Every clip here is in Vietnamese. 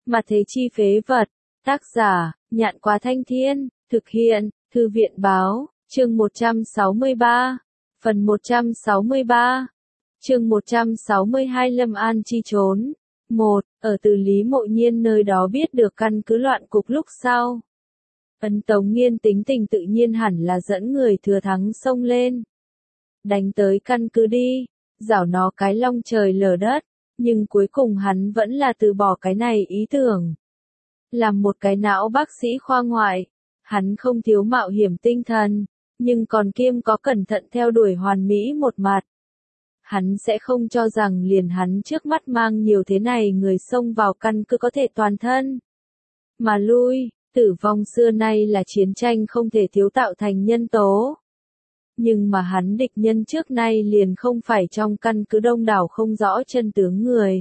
Mà thế chi phế vật. Tác giả, Nhạn Quá Thanh Thiên, thực hiện, Thư viện Báo, chương 163, phần 163, chương 162 Lâm An chi trốn. 1. Ở từ Lý Mộ Nhiên nơi đó biết được căn cứ loạn cục lúc sau. Ấn Tống Nghiên tính tình tự nhiên hẳn là dẫn người thừa thắng xông lên. Đánh tới căn cứ đi, rảo nó cái long trời lở đất, nhưng cuối cùng hắn vẫn là từ bỏ cái này ý tưởng. Làm một cái não bác sĩ khoa ngoại, hắn không thiếu mạo hiểm tinh thần, nhưng còn kiêm có cẩn thận theo đuổi hoàn mỹ một mặt. Hắn sẽ không cho rằng liền hắn trước mắt mang nhiều thế này người xông vào căn cứ có thể toàn thân mà lui, tử vong xưa nay là chiến tranh không thể thiếu tạo thành nhân tố. Nhưng mà hắn địch nhân trước nay liền không phải trong căn cứ đông đảo không rõ chân tướng người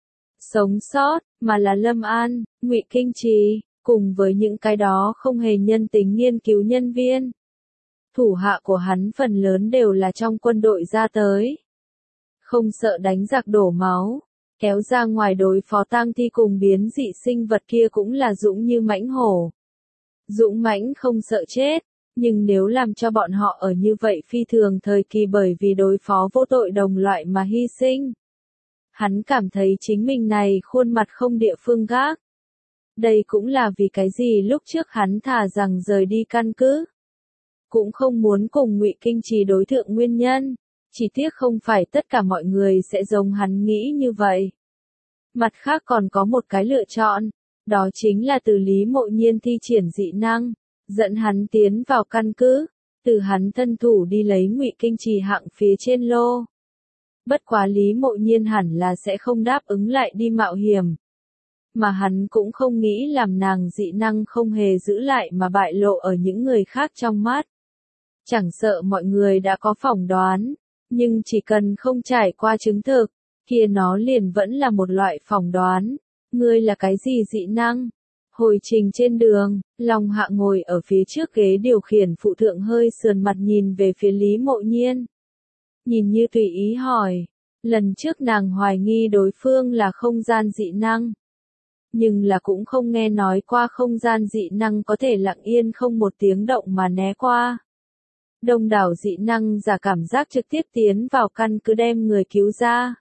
sống sót, mà là Lâm An, Ngụy Kinh Trì, cùng với những cái đó không hề nhân tính nghiên cứu nhân viên. Thủ hạ của hắn phần lớn đều là trong quân đội ra tới. Không sợ đánh giặc đổ máu, kéo ra ngoài đối phó tang thi cùng biến dị sinh vật kia cũng là dũng như mãnh hổ. Dũng mãnh không sợ chết, nhưng nếu làm cho bọn họ ở như vậy phi thường thời kỳ bởi vì đối phó vô tội đồng loại mà hy sinh. Hắn cảm thấy chính mình này khuôn mặt không địa phương gác. Đây cũng là vì cái gì lúc trước hắn thà rằng rời đi căn cứ. Cũng không muốn cùng Ngụy Kinh Trì đối thượng nguyên nhân. Chỉ tiếc không phải tất cả mọi người sẽ giống hắn nghĩ như vậy. Mặt khác còn có một cái lựa chọn, đó chính là từ Lý Mộ Nhiên thi triển dị năng, dẫn hắn tiến vào căn cứ, từ hắn thân thủ đi lấy Ngụy Kinh Trì hạng phía trên lô. Bất quá Lý Mộ Nhiên hẳn là sẽ không đáp ứng lại đi mạo hiểm. Mà hắn cũng không nghĩ làm nàng dị năng không hề giữ lại mà bại lộ ở những người khác trong mắt. Chẳng sợ mọi người đã có phỏng đoán. Nhưng chỉ cần không trải qua chứng thực, kia nó liền vẫn là một loại phỏng đoán. Ngươi là cái gì dị năng? Hồi trình trên đường, Long Hạ ngồi ở phía trước ghế điều khiển phụ thượng hơi sườn mặt nhìn về phía Lý Mộ Nhiên. Nhìn như tùy ý hỏi, lần trước nàng hoài nghi đối phương là không gian dị năng. Nhưng là cũng không nghe nói qua không gian dị năng có thể lặng yên không một tiếng động mà né qua. Đông đảo dị năng giả cảm giác trực tiếp tiến vào căn cứ đem người cứu ra.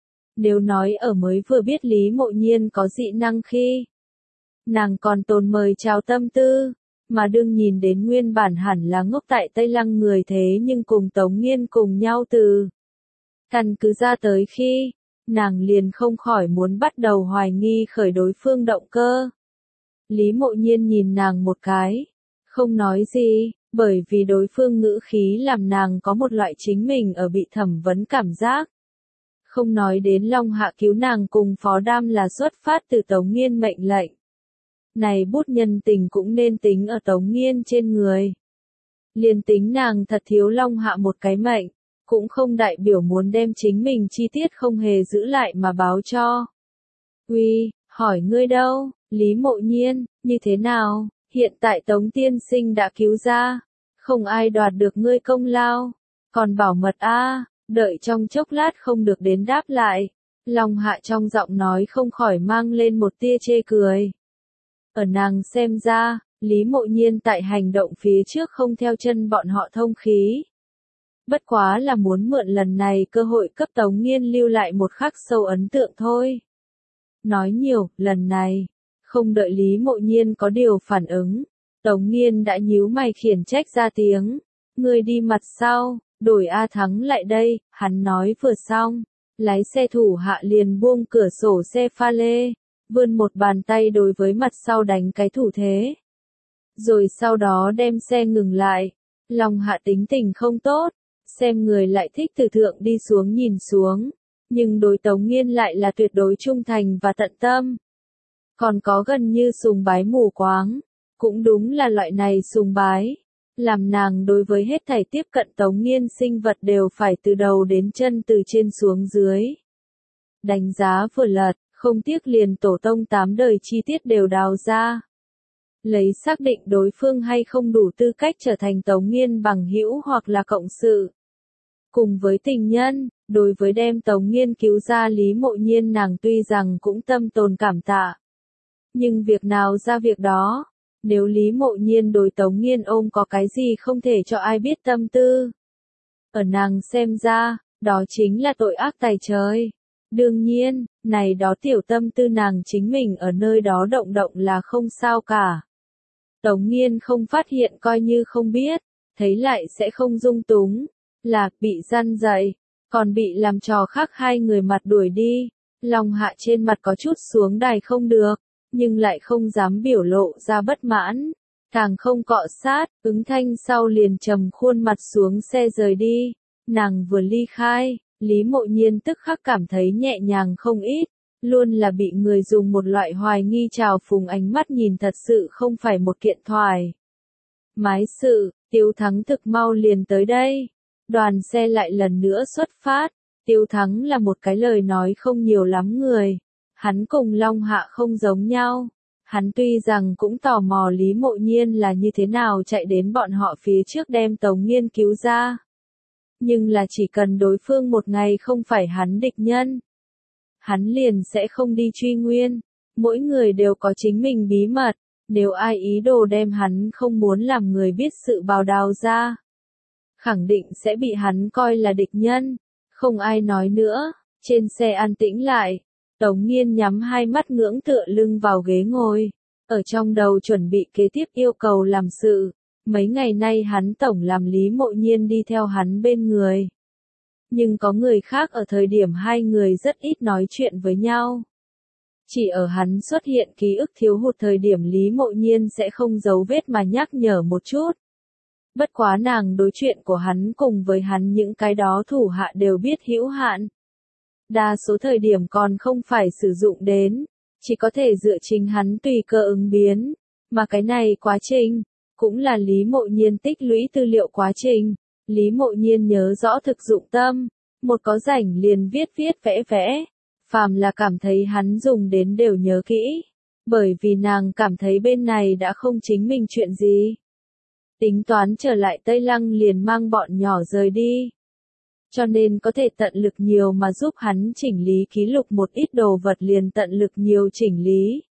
Nếu nói ở mới vừa biết Lý Mộ Nhiên có dị năng khi nàng còn tồn mời chào tâm tư, mà đương nhìn đến nguyên bản hẳn là ngốc tại Tây Lăng người thế nhưng cùng Tống Nghiên cùng nhau từ căn cứ ra tới khi, nàng liền không khỏi muốn bắt đầu hoài nghi khởi đối phương động cơ. Lý Mộ Nhiên nhìn nàng một cái, không nói gì. Bởi vì đối phương ngữ khí làm nàng có một loại chính mình ở bị thẩm vấn cảm giác. Không nói đến Long Hạ cứu nàng cùng Phó Đam là xuất phát từ Tống Nghiên mệnh lệnh. Này bút nhân tình cũng nên tính ở Tống Nghiên trên người. Liền tính nàng thật thiếu Long Hạ một cái mệnh, cũng không đại biểu muốn đem chính mình chi tiết không hề giữ lại mà báo cho. Uy, hỏi ngươi đâu, Lý Mộ Nhiên, như thế nào? Hiện tại Tống tiên sinh đã cứu ra, không ai đoạt được ngươi công lao, còn bảo mật đợi trong chốc lát không được đến đáp lại. Long Hạ trong giọng nói không khỏi mang lên một tia chê cười. Ở nàng xem ra, Lý Mộ Nhiên tại hành động phía trước không theo chân bọn họ thông khí. Bất quá là muốn mượn lần này cơ hội cấp Tống Nghiên lưu lại một khắc sâu ấn tượng thôi. Nói nhiều, lần này. Không đợi Lý Mộ Nhiên có điều phản ứng, Tống Nghiên đã nhíu mày khiển trách ra tiếng. Ngươi đi mặt sau, đổi A Thắng lại đây, hắn nói vừa xong. Lái xe thủ hạ liền buông cửa sổ xe pha lê, vươn một bàn tay đối với mặt sau đánh cái thủ thế. Rồi sau đó đem xe ngừng lại. Long Hạ tính tình không tốt, xem người lại thích từ thượng đi xuống nhìn xuống. Nhưng đối Tống Nghiên lại là tuyệt đối trung thành và tận tâm. Còn có gần như sùng bái mù quáng, cũng đúng là loại này sùng bái, làm nàng đối với hết thảy tiếp cận Tống Nghiên sinh vật đều phải từ đầu đến chân từ trên xuống dưới. Đánh giá vừa lật, không tiếc liền tổ tông 8 đời chi tiết đều đào ra. Lấy xác định đối phương hay không đủ tư cách trở thành Tống Nghiên bằng hữu hoặc là cộng sự. Cùng với tình nhân, đối với đem Tống Nghiên cứu ra Lý Mộ Nhiên nàng tuy rằng cũng tâm tồn cảm tạ. Nhưng việc nào ra việc đó, nếu Lý Mộ Nhiên đối Tống Nghiên ôm có cái gì không thể cho ai biết tâm tư. Ở nàng xem ra, đó chính là tội ác tày trời. Đương nhiên, này đó tiểu tâm tư nàng chính mình ở nơi đó động động là không sao cả. Tống Nghiên không phát hiện coi như không biết, thấy lại sẽ không dung túng, là bị răn dạy, còn bị làm trò khác hai người mặt đuổi đi. Long Hạ trên mặt có chút xuống đài không được, nhưng lại không dám biểu lộ ra bất mãn, càng không cọ sát, ứng thanh sau liền trầm khuôn mặt xuống xe rời đi. Nàng vừa ly khai, Lý Mộ Nhiên tức khắc cảm thấy nhẹ nhàng không ít, luôn là bị người dùng một loại hoài nghi trào phúng ánh mắt nhìn thật sự không phải một kiện thoại. Mái sự, Tiêu Thắng thực mau liền tới đây. Đoàn xe lại lần nữa xuất phát. Tiêu Thắng là một cái lời nói không nhiều lắm người. Hắn cùng Long Hạ không giống nhau. Hắn tuy rằng cũng tò mò Lý Mộ Nhiên là như thế nào chạy đến bọn họ phía trước đem Tống Nghiên cứu ra. Nhưng là chỉ cần đối phương một ngày không phải hắn địch nhân, hắn liền sẽ không đi truy nguyên. Mỗi người đều có chính mình bí mật, nếu ai ý đồ đem hắn không muốn làm người biết sự bào đào ra, khẳng định sẽ bị hắn coi là địch nhân. Không ai nói nữa, trên xe an tĩnh lại, Tống Nghiên nhắm hai mắt ngưỡng tựa lưng vào ghế ngồi, ở trong đầu chuẩn bị kế tiếp yêu cầu làm sự. Mấy ngày nay hắn tổng làm Lý Mộ Nhiên đi theo hắn bên người. Nhưng có người khác ở thời điểm hai người rất ít nói chuyện với nhau. Chỉ ở hắn xuất hiện ký ức thiếu hụt thời điểm Lý Mộ Nhiên sẽ không giấu vết mà nhắc nhở một chút. Bất quá nàng đối chuyện của hắn cùng với hắn những cái đó thủ hạ đều biết hữu hạn. Đa số thời điểm còn không phải sử dụng đến, chỉ có thể dựa chính hắn tùy cơ ứng biến. Mà cái này quá trình, cũng là Lý Mộ Nhiên tích lũy tư liệu quá trình. Lý Mộ Nhiên nhớ rõ thực dụng tâm, một có rảnh liền viết vẽ vẽ. Phàm là cảm thấy hắn dùng đến đều nhớ kỹ, bởi vì nàng cảm thấy bên này đã không chính mình chuyện gì. Tính toán trở lại Tây Lăng liền mang bọn nhỏ rời đi. Cho nên có thể tận lực nhiều mà giúp hắn chỉnh lý ký lục một ít đồ vật liền tận lực nhiều chỉnh lý.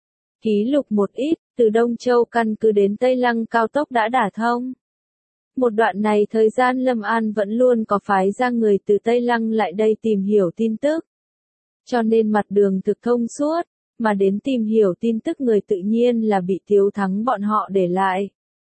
Ký lục một ít, từ Đông Châu căn cứ đến Tây Lăng cao tốc đã đả thông. Một đoạn này thời gian Lâm An vẫn luôn có phái ra người từ Tây Lăng lại đây tìm hiểu tin tức. Cho nên mặt đường thực thông suốt, mà đến tìm hiểu tin tức người tự nhiên là bị Tiếu Thắng bọn họ để lại.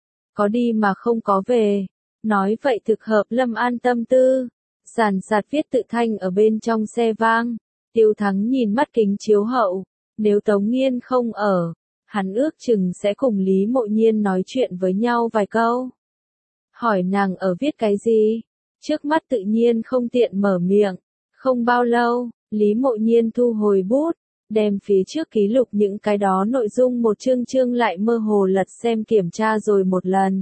Có đi mà không có về, nói vậy thực hợp Lâm An tâm tư. Sàn sạt viết tự thanh ở bên trong xe vang, Tiếu Thắng nhìn mắt kính chiếu hậu, nếu Tống Nghiên không ở, hắn ước chừng sẽ cùng Lý Mộ Nhiên nói chuyện với nhau vài câu. Hỏi nàng ở viết cái gì, trước mắt tự nhiên không tiện mở miệng. Không bao lâu, Lý Mộ Nhiên thu hồi bút, đem phía trước ký lục những cái đó nội dung một chương chương lại mơ hồ lật xem kiểm tra rồi một lần.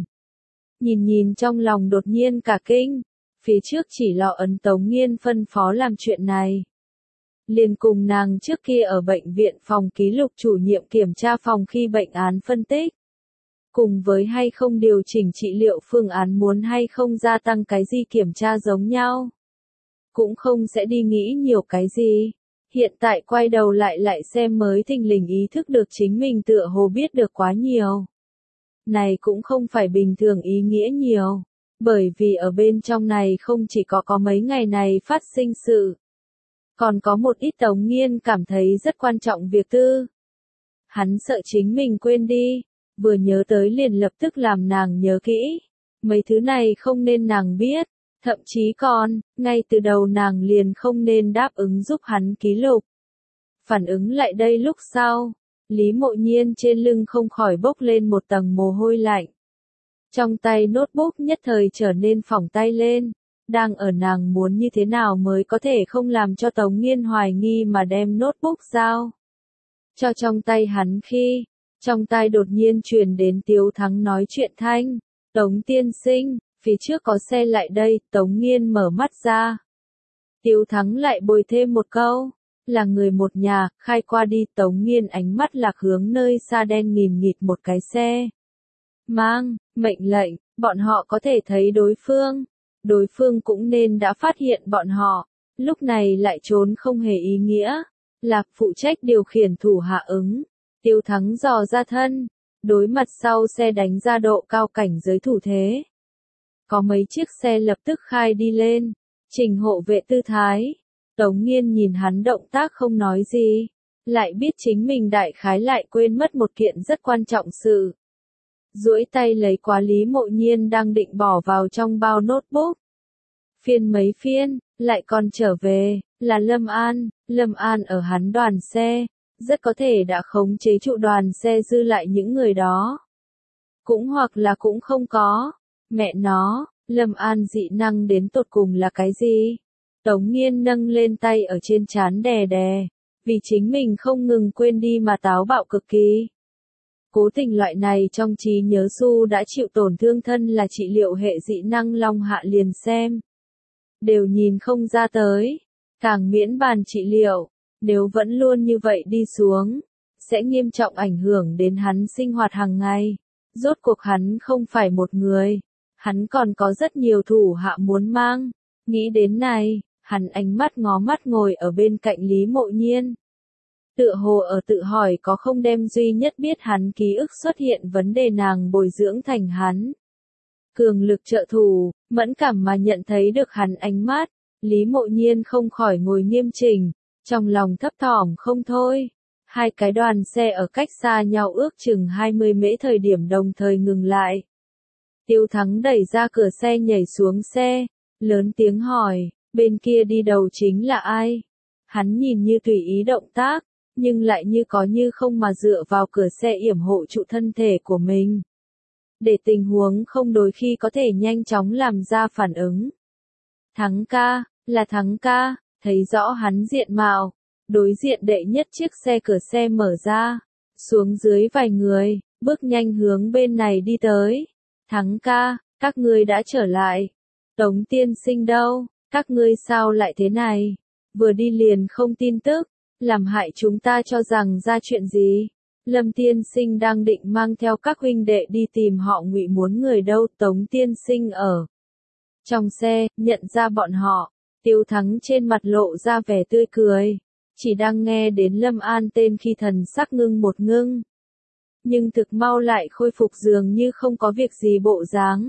Nhìn trong lòng đột nhiên cả kinh, phía trước chỉ lo ấn Tống Nghiên phân phó làm chuyện này. Liền cùng nàng trước kia ở bệnh viện phòng ký lục chủ nhiệm kiểm tra phòng khi bệnh án phân tích. Cùng với hay không điều chỉnh trị liệu phương án muốn hay không gia tăng cái gì kiểm tra giống nhau. Cũng không sẽ đi nghĩ nhiều cái gì. Hiện tại quay đầu lại xem mới thình lình ý thức được chính mình tựa hồ biết được quá nhiều. Này cũng không phải bình thường ý nghĩa nhiều. Bởi vì ở bên trong này không chỉ có mấy ngày này phát sinh sự. Còn có một ít Tống Nghiên cảm thấy rất quan trọng việc tư. Hắn sợ chính mình quên đi. Vừa nhớ tới liền lập tức làm nàng nhớ kỹ. Mấy thứ này không nên nàng biết. Thậm chí còn, ngay từ đầu nàng liền không nên đáp ứng giúp hắn ký lục. Phản ứng lại đây lúc sau, Lý Mộ Nhiên trên lưng không khỏi bốc lên một tầng mồ hôi lạnh. Trong tay notebook nhất thời trở nên phỏng tay lên, đang ở nàng muốn như thế nào mới có thể không làm cho Tống Nghiên hoài nghi mà đem notebook giao cho trong tay hắn khi, trong tai đột nhiên truyền đến Tiếu Thắng nói chuyện thanh, Tống tiên sinh. Phía trước có xe lại đây, Tống Nghiên mở mắt ra. Tiếu Thắng lại bồi thêm một câu, là người một nhà, khai qua đi. Tống Nghiên ánh mắt lạc hướng nơi xa đen nghìn nghịt một cái xe. Mang, mệnh lệnh, bọn họ có thể thấy đối phương cũng nên đã phát hiện bọn họ, lúc này lại trốn không hề ý nghĩa, là phụ trách điều khiển thủ hạ ứng. Tiêu Thắng dò ra thân, đối mặt sau xe đánh ra độ cao cảnh giới thủ thế. Có mấy chiếc xe lập tức khai đi lên, trình hộ vệ tư thái. Tống Nghiên nhìn hắn động tác không nói gì, lại biết chính mình đại khái lại quên mất một kiện rất quan trọng sự. Duỗi tay lấy quá Lý Mộ Nhiên đang định bỏ vào trong bao notebook. Phiên mấy phiên, lại còn trở về, là Lâm An. Lâm An ở hắn đoàn xe, rất có thể đã khống chế trụ đoàn xe dư lại những người đó. Cũng hoặc là cũng không có. Mẹ nó, Lâm An dị năng đến tột cùng là cái gì? Tống Nghiên nâng lên tay ở trên trán đè đè, vì chính mình không ngừng quên đi mà táo bạo cực kỳ. Cố tình loại này trong trí nhớ Su đã chịu tổn thương thân là trị liệu hệ dị năng Long Hạ liền xem. Đều nhìn không ra tới, càng miễn bàn trị liệu, nếu vẫn luôn như vậy đi xuống, sẽ nghiêm trọng ảnh hưởng đến hắn sinh hoạt hàng ngày. Rốt cuộc hắn không phải một người, hắn còn có rất nhiều thủ hạ muốn mang. Nghĩ đến này, hắn ánh mắt ngó mắt ngồi ở bên cạnh Lý Mộ Nhiên. Tựa hồ ở tự hỏi có không đem duy nhất biết hắn ký ức xuất hiện vấn đề nàng bồi dưỡng thành hắn. Cường lực trợ thủ, mẫn cảm mà nhận thấy được hắn ánh mắt, Lý Mộ Nhiên không khỏi ngồi nghiêm chỉnh, trong lòng thấp thỏm không thôi. Hai cái đoàn xe ở cách xa nhau ước chừng 20 mễ thời điểm đồng thời ngừng lại. Tiêu Thắng đẩy ra cửa xe nhảy xuống xe, lớn tiếng hỏi, bên kia đi đầu chính là ai? Hắn nhìn như tùy ý động tác, nhưng lại như có như không mà dựa vào cửa xe yểm hộ trụ thân thể của mình. Để tình huống không đôi khi có thể nhanh chóng làm ra phản ứng. Thắng ca, là Thắng ca, thấy rõ hắn diện mạo. Đối diện đệ nhất chiếc xe cửa xe mở ra, xuống dưới vài người, bước nhanh hướng bên này đi tới. Thắng ca, các ngươi đã trở lại. Tống tiên sinh đâu, các ngươi sao lại thế này? Vừa đi liền không tin tức, làm hại chúng ta cho rằng ra chuyện gì? Lâm tiên sinh đang định mang theo các huynh đệ đi tìm họ Ngụy muốn người đâu. Tống tiên sinh ở trong xe, nhận ra bọn họ. Tiêu Thắng trên mặt lộ ra vẻ tươi cười. Chỉ đang nghe đến Lâm An tên khi thần sắc ngưng một ngưng. Nhưng thực mau lại khôi phục dường như không có việc gì bộ dáng.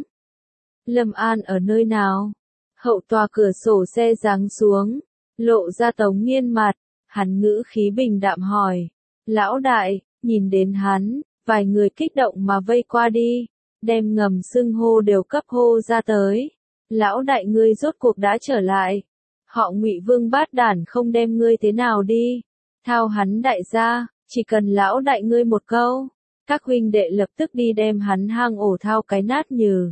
Lâm An ở nơi nào? Hậu tòa cửa sổ xe giáng xuống, lộ ra Tống Nghiên mặt, hắn ngữ khí bình đạm hỏi. Lão đại, nhìn đến hắn, vài người kích động mà vây qua đi, đem ngầm xưng hô đều cấp hô ra tới. Lão đại ngươi rốt cuộc đã trở lại. Họ Ngụy Vương bát đản không đem ngươi thế nào đi. Thao hắn đại gia, chỉ cần lão đại ngươi một câu. Các huynh đệ lập tức đi đem hắn hang ổ thao cái nát nhừ.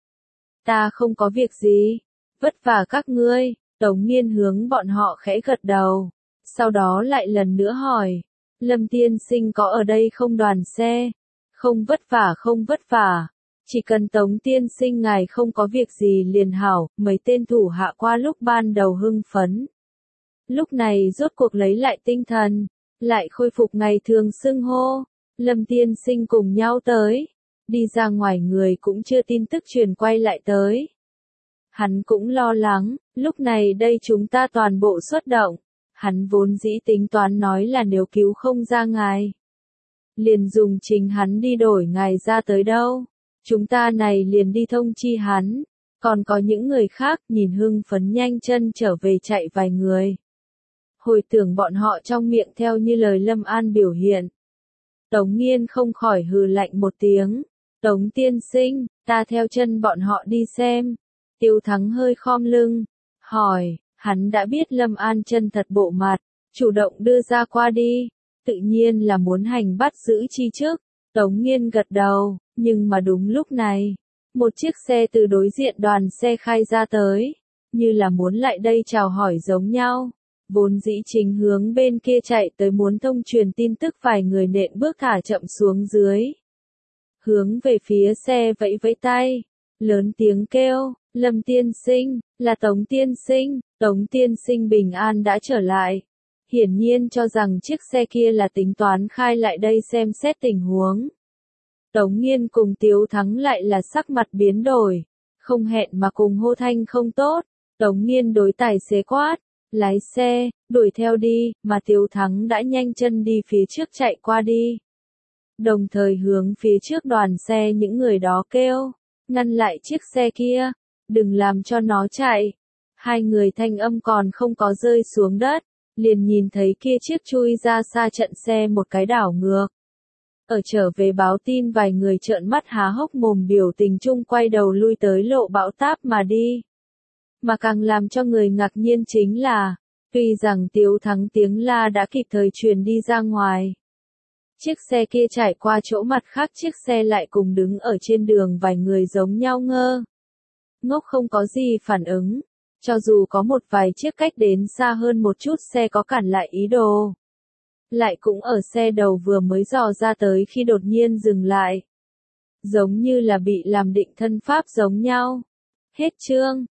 Ta không có việc gì. Vất vả các ngươi. Tống Nghiên hướng bọn họ khẽ gật đầu. Sau đó lại lần nữa hỏi. Lâm tiên sinh có ở đây không đoàn xe? Không vất vả không vất vả. Chỉ cần Tống tiên sinh ngài không có việc gì liền hảo, mấy tên thủ hạ qua lúc ban đầu hưng phấn. Lúc này rốt cuộc lấy lại tinh thần, lại khôi phục ngày thường xưng hô. Lâm tiên sinh cùng nhau tới. Đi ra ngoài người cũng chưa tin tức truyền quay lại tới. Hắn cũng lo lắng, lúc này đây chúng ta toàn bộ xuất động. Hắn vốn dĩ tính toán nói là nếu cứu không ra ngài, liền dùng chính hắn đi đổi ngài ra tới đâu. Chúng ta này liền đi thông chi hắn. Còn có những người khác nhìn hưng phấn nhanh chân trở về chạy vài người. Hồi tưởng bọn họ trong miệng theo như lời Lâm An biểu hiện. Tống Nghiên không khỏi hừ lạnh một tiếng. Tống tiên sinh, ta theo chân bọn họ đi xem. Tiêu Thắng hơi khom lưng, hỏi, hắn đã biết Lâm An chân thật bộ mặt, chủ động đưa ra qua đi. Tự nhiên là muốn hành bắt giữ chi trước. Tống Nghiên gật đầu, nhưng mà đúng lúc này, một chiếc xe từ đối diện đoàn xe khai ra tới, như là muốn lại đây chào hỏi giống nhau. Vốn dĩ chính hướng bên kia chạy tới muốn thông truyền tin tức vài người nện bước thả chậm xuống dưới. Hướng về phía xe vẫy vẫy tay, lớn tiếng kêu, Lâm tiên sinh, là Tống tiên sinh. Tống tiên sinh bình an đã trở lại. Hiển nhiên cho rằng chiếc xe kia là tính toán khai lại đây xem xét tình huống. Tống Nghiên cùng Tiêu Thắng lại là sắc mặt biến đổi, không hẹn mà cùng hô thanh không tốt. Tống Nghiên đối tài xế quát, lái xe, đuổi theo đi, mà Tiêu Thắng đã nhanh chân đi phía trước chạy qua đi. đồng thời hướng phía trước đoàn xe những người đó kêu, ngăn lại chiếc xe kia, đừng làm cho nó chạy. Hai người thanh âm còn không có rơi xuống đất, liền nhìn thấy kia chiếc chui ra xa trận xe một cái đảo ngược. Ở trở về báo tin vài người trợn mắt há hốc mồm biểu tình chung quay đầu lui tới lộ bão táp mà đi. Mà càng làm cho người ngạc nhiên chính là, tuy rằng Tiếu Thắng tiếng la đã kịp thời truyền đi ra ngoài. Chiếc xe kia trải qua chỗ mặt khác chiếc xe lại cùng đứng ở trên đường vài người giống nhau ngơ. Ngốc không có gì phản ứng, cho dù có một vài chiếc cách đến xa hơn một chút xe có cản lại ý đồ. Lại cũng ở xe đầu vừa mới dò ra tới khi đột nhiên dừng lại. Giống như là bị làm định thân pháp giống nhau. Hết chương.